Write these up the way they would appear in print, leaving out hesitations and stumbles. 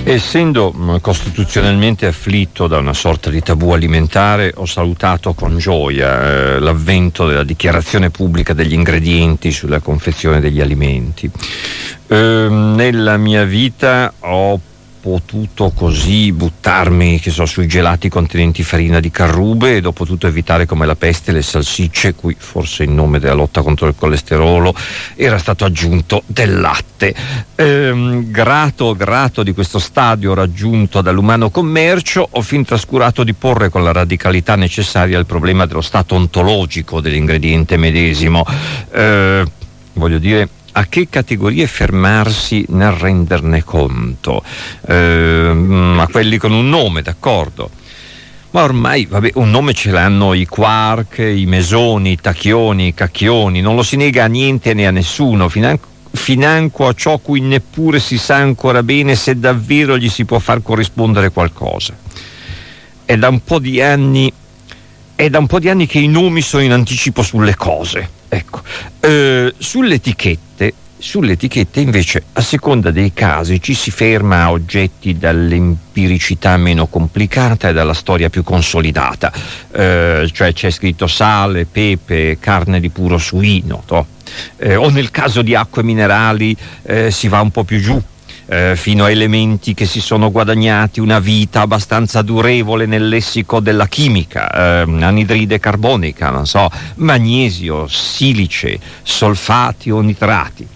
Essendo costituzionalmente afflitto da una sorta di tabù alimentare, ho salutato con gioia l'avvento della dichiarazione pubblica degli ingredienti sulla confezione degli alimenti. Nella mia vita ho potuto così buttarmi, sui gelati contenenti farina di carrube, ed ho potuto evitare come la peste le salsicce, cui forse in nome della lotta contro il colesterolo era stato aggiunto del latte. Grato di questo stadio raggiunto dall'umano commercio, ho fin trascurato di porre con la radicalità necessaria il problema dello stato ontologico dell'ingrediente medesimo. Voglio dire, a che categorie fermarsi nel renderne conto? A quelli con un nome, d'accordo. Ma ormai, un nome ce l'hanno i quark, i mesoni, i tacchioni, i cacchioni, non lo si nega a niente né a nessuno, financo a ciò cui neppure si sa ancora bene se davvero gli si può far corrispondere qualcosa. È da un po' di anni che i nomi sono in anticipo sulle cose. Ecco, sulle etichette invece, a seconda dei casi, ci si ferma a oggetti dall'empiricità meno complicata e dalla storia più consolidata, cioè c'è scritto sale, pepe, carne di puro suino, o nel caso di acque minerali si va un po' più giù, fino a elementi che si sono guadagnati una vita abbastanza durevole nel lessico della chimica, anidride carbonica, magnesio, silice, solfati o nitrati.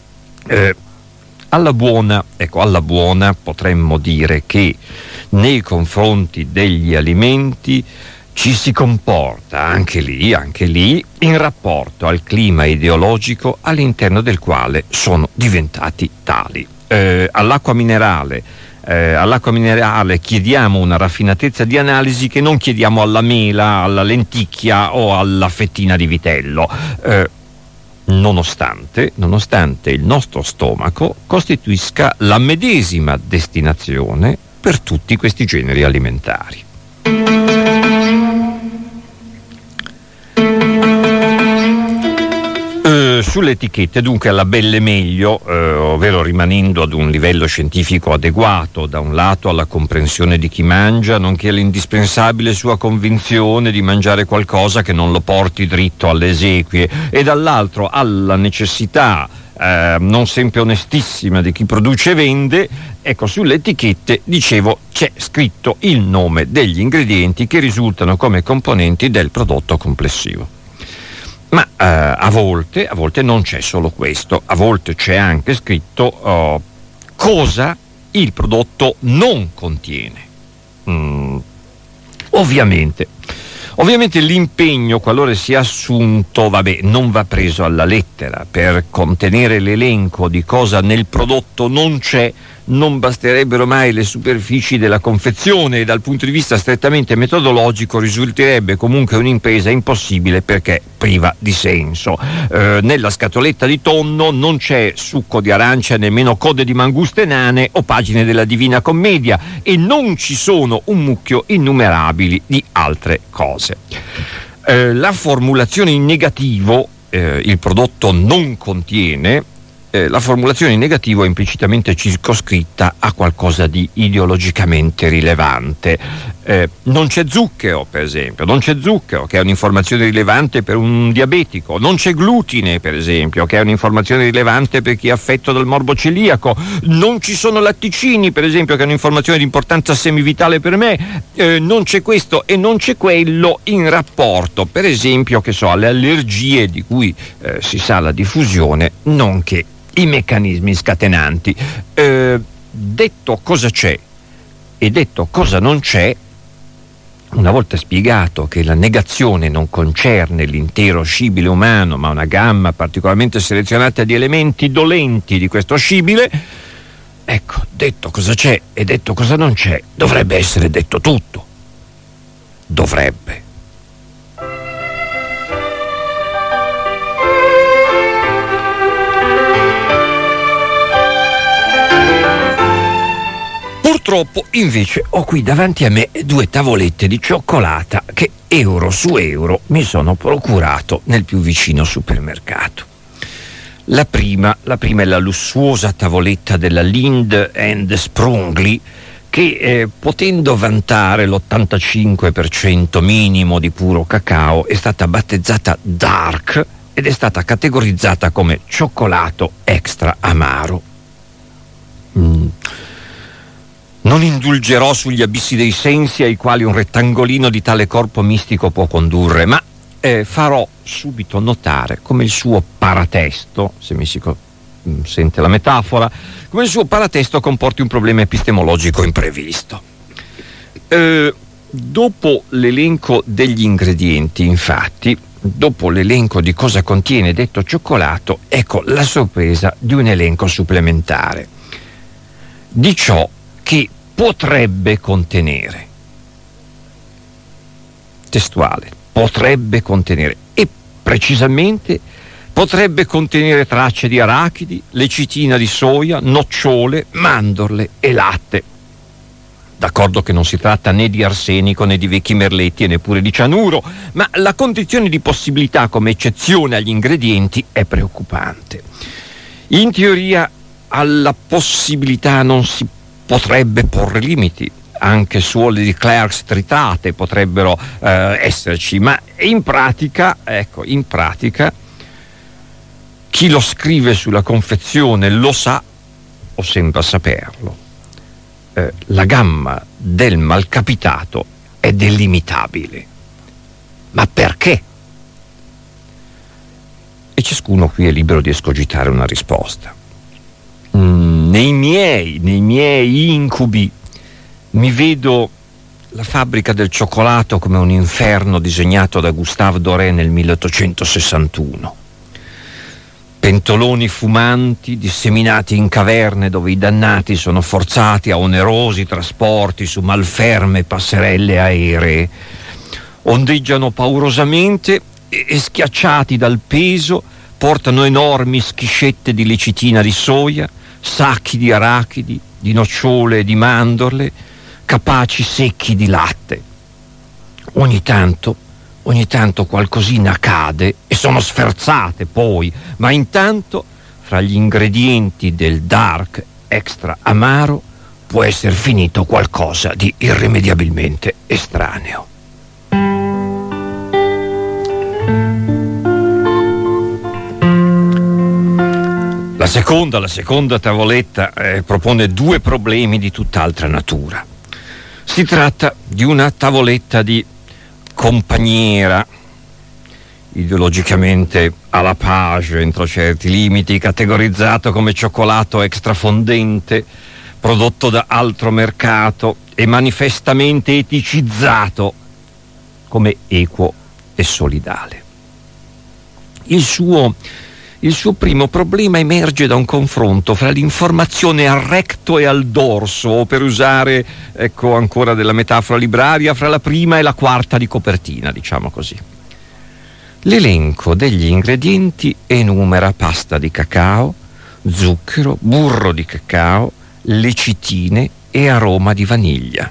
Alla buona potremmo dire che nei confronti degli alimenti ci si comporta anche lì in rapporto al clima ideologico all'interno del quale sono diventati tali. All'acqua minerale chiediamo una raffinatezza di analisi che non chiediamo alla mela, alla lenticchia o alla fettina di vitello, nonostante il nostro stomaco costituisca la medesima destinazione per tutti questi generi alimentari. Sulle etichette, dunque, alla belle meglio, ovvero rimanendo ad un livello scientifico adeguato, da un lato alla comprensione di chi mangia, nonché all'indispensabile sua convinzione di mangiare qualcosa che non lo porti dritto alle esequie, e dall'altro alla necessità non sempre onestissima di chi produce e vende. Ecco, sulle etichette, dicevo, c'è scritto il nome degli ingredienti che risultano come componenti del prodotto complessivo. Ma a volte non c'è solo questo, a volte c'è anche scritto cosa il prodotto non contiene. Ovviamente l'impegno, qualora sia assunto, non va preso alla lettera. Per contenere l'elenco di cosa nel prodotto non c'è, non basterebbero mai le superfici della confezione, e dal punto di vista strettamente metodologico risulterebbe comunque un'impresa impossibile, perché priva di senso. Nella scatoletta di tonno non c'è succo di arancia, nemmeno code di manguste nane o pagine della Divina Commedia, e non ci sono un mucchio innumerabili di altre cose. La formulazione in negativo, il prodotto non contiene, la formulazione in negativo è implicitamente circoscritta a qualcosa di ideologicamente rilevante. Non c'è zucchero, per esempio, che è un'informazione rilevante per un diabetico. Non c'è glutine, per esempio, che è un'informazione rilevante per chi è affetto dal morbo celiaco. Non ci sono latticini, per esempio, che è un'informazione di importanza semivitale per me. Non c'è questo e non c'è quello in rapporto, per esempio, alle allergie di cui si sa la diffusione, nonché i meccanismi scatenanti. Detto cosa c'è e detto cosa non c'è, una volta spiegato che la negazione non concerne l'intero scibile umano, ma una gamma particolarmente selezionata di elementi dolenti di questo scibile, ecco, detto cosa c'è e detto cosa non c'è, dovrebbe essere detto tutto. Dovrebbe. Purtroppo, invece, ho qui davanti a me 2 tavolette di cioccolata che euro su euro mi sono procurato nel più vicino supermercato. La prima è la lussuosa tavoletta della Lind and Sprungli, che potendo vantare l'85% minimo di puro cacao è stata battezzata Dark ed è stata categorizzata come cioccolato extra amaro. Non indulgerò sugli abissi dei sensi ai quali un rettangolino di tale corpo mistico può condurre, ma farò subito notare come il suo paratesto, se mi si sente la metafora, come il suo paratesto comporti un problema epistemologico imprevisto. Dopo l'elenco degli ingredienti, infatti, dopo l'elenco di cosa contiene detto cioccolato, ecco la sorpresa di un elenco supplementare di ciò che potrebbe contenere. Testuale, potrebbe contenere, e precisamente potrebbe contenere tracce di arachidi, lecitina di soia, nocciole, mandorle e latte. D'accordo che non si tratta né di arsenico né di vecchi merletti e neppure di cianuro, ma la condizione di possibilità come eccezione agli ingredienti è preoccupante. In teoria alla possibilità non si potrebbe porre limiti, anche suole di Clerks tritate potrebbero esserci, ma in pratica, chi lo scrive sulla confezione lo sa o sembra saperlo. La gamma del malcapitato è delimitabile. Ma perché? E ciascuno qui è libero di escogitare una risposta. Nei miei incubi mi vedo la fabbrica del cioccolato come un inferno disegnato da Gustave Doré nel 1861. Pentoloni fumanti disseminati in caverne dove i dannati sono forzati a onerosi trasporti su malferme passerelle aeree. Ondeggiano paurosamente e schiacciati dal peso portano enormi schiscette di lecitina di soia, sacchi di arachidi, di nocciole e di mandorle, capaci secchi di latte. Ogni tanto qualcosina cade e sono sferzate poi, ma intanto fra gli ingredienti del Dark extra amaro può essere finito qualcosa di irrimediabilmente estraneo. La seconda tavoletta propone due problemi di tutt'altra natura. Si tratta di una tavoletta di compagniera, ideologicamente alla page entro certi limiti, categorizzato come cioccolato extrafondente, prodotto da altro mercato e manifestamente eticizzato come equo e solidale. Il suo primo problema emerge da un confronto fra l'informazione al recto e al dorso, o per usare, ecco ancora della metafora libraria, fra la prima e la quarta di copertina, diciamo così. L'elenco degli ingredienti enumera pasta di cacao, zucchero, burro di cacao, lecitine e aroma di vaniglia.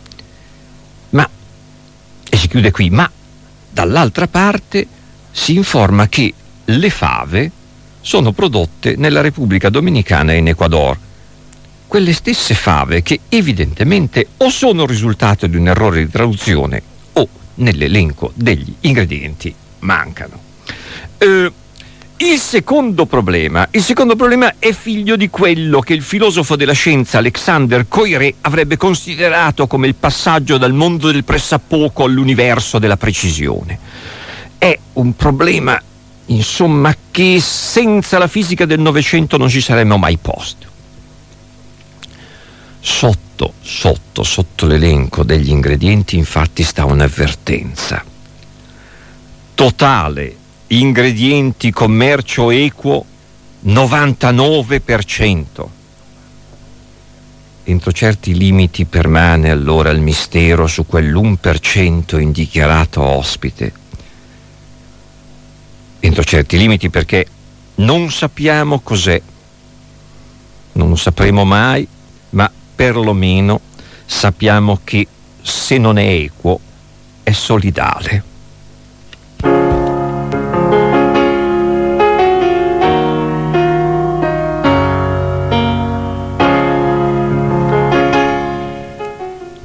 E si chiude qui, ma dall'altra parte si informa che le fave sono prodotte nella Repubblica Dominicana e in Ecuador. Quelle stesse fave che evidentemente o sono risultato di un errore di traduzione o nell'elenco degli ingredienti mancano. Il secondo problema è figlio di quello che il filosofo della scienza Alexander Coiré avrebbe considerato come il passaggio dal mondo del pressappoco all'universo della precisione. È un problema, insomma, che senza la fisica del Novecento non ci saremmo mai posti. Sotto l'elenco degli ingredienti, infatti, sta un'avvertenza. Totale ingredienti commercio equo 99%. Entro certi limiti permane allora il mistero su quell'1% indichiarato ospite. Entro certi limiti perché non sappiamo cos'è, non lo sapremo mai, ma perlomeno sappiamo che se non è equo è solidale.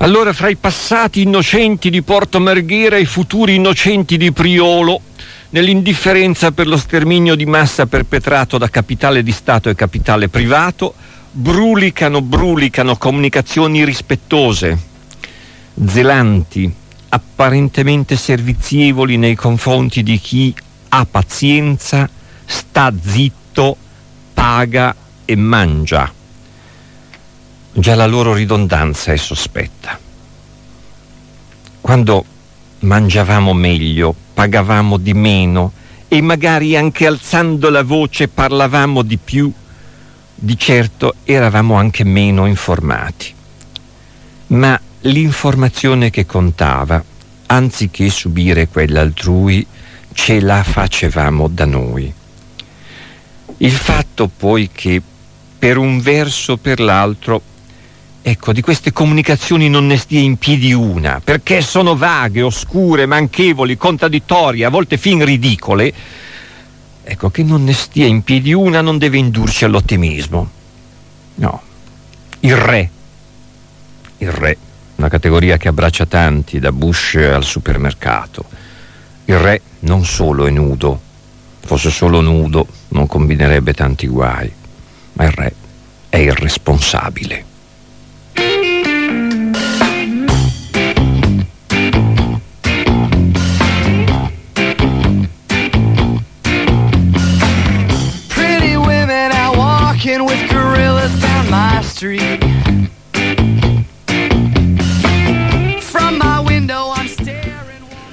Allora, fra i passati innocenti di Porto Marghera e i futuri innocenti di Priolo, nell'indifferenza per lo sterminio di massa perpetrato da capitale di Stato e capitale privato, brulicano comunicazioni rispettose, zelanti, apparentemente servizievoli nei confronti di chi ha pazienza, sta zitto, paga e mangia. Già la loro ridondanza è sospetta. Quando mangiavamo meglio, pagavamo di meno e magari anche alzando la voce parlavamo di più, di certo eravamo anche meno informati. Ma l'informazione che contava, anziché subire quella altrui, ce la facevamo da noi. Il fatto poi che per un verso o per l'altro, ecco, di queste comunicazioni non ne stia in piedi una, perché sono vaghe, oscure, manchevoli, contraddittorie, a volte fin ridicole, ecco, che non ne stia in piedi una non deve indurci all'ottimismo. No, il re, una categoria che abbraccia tanti, da Bush al supermercato. Il re non solo è nudo, fosse solo nudo non combinerebbe tanti guai, ma il re è irresponsabile. Pretty women out walking with gorillas down my street.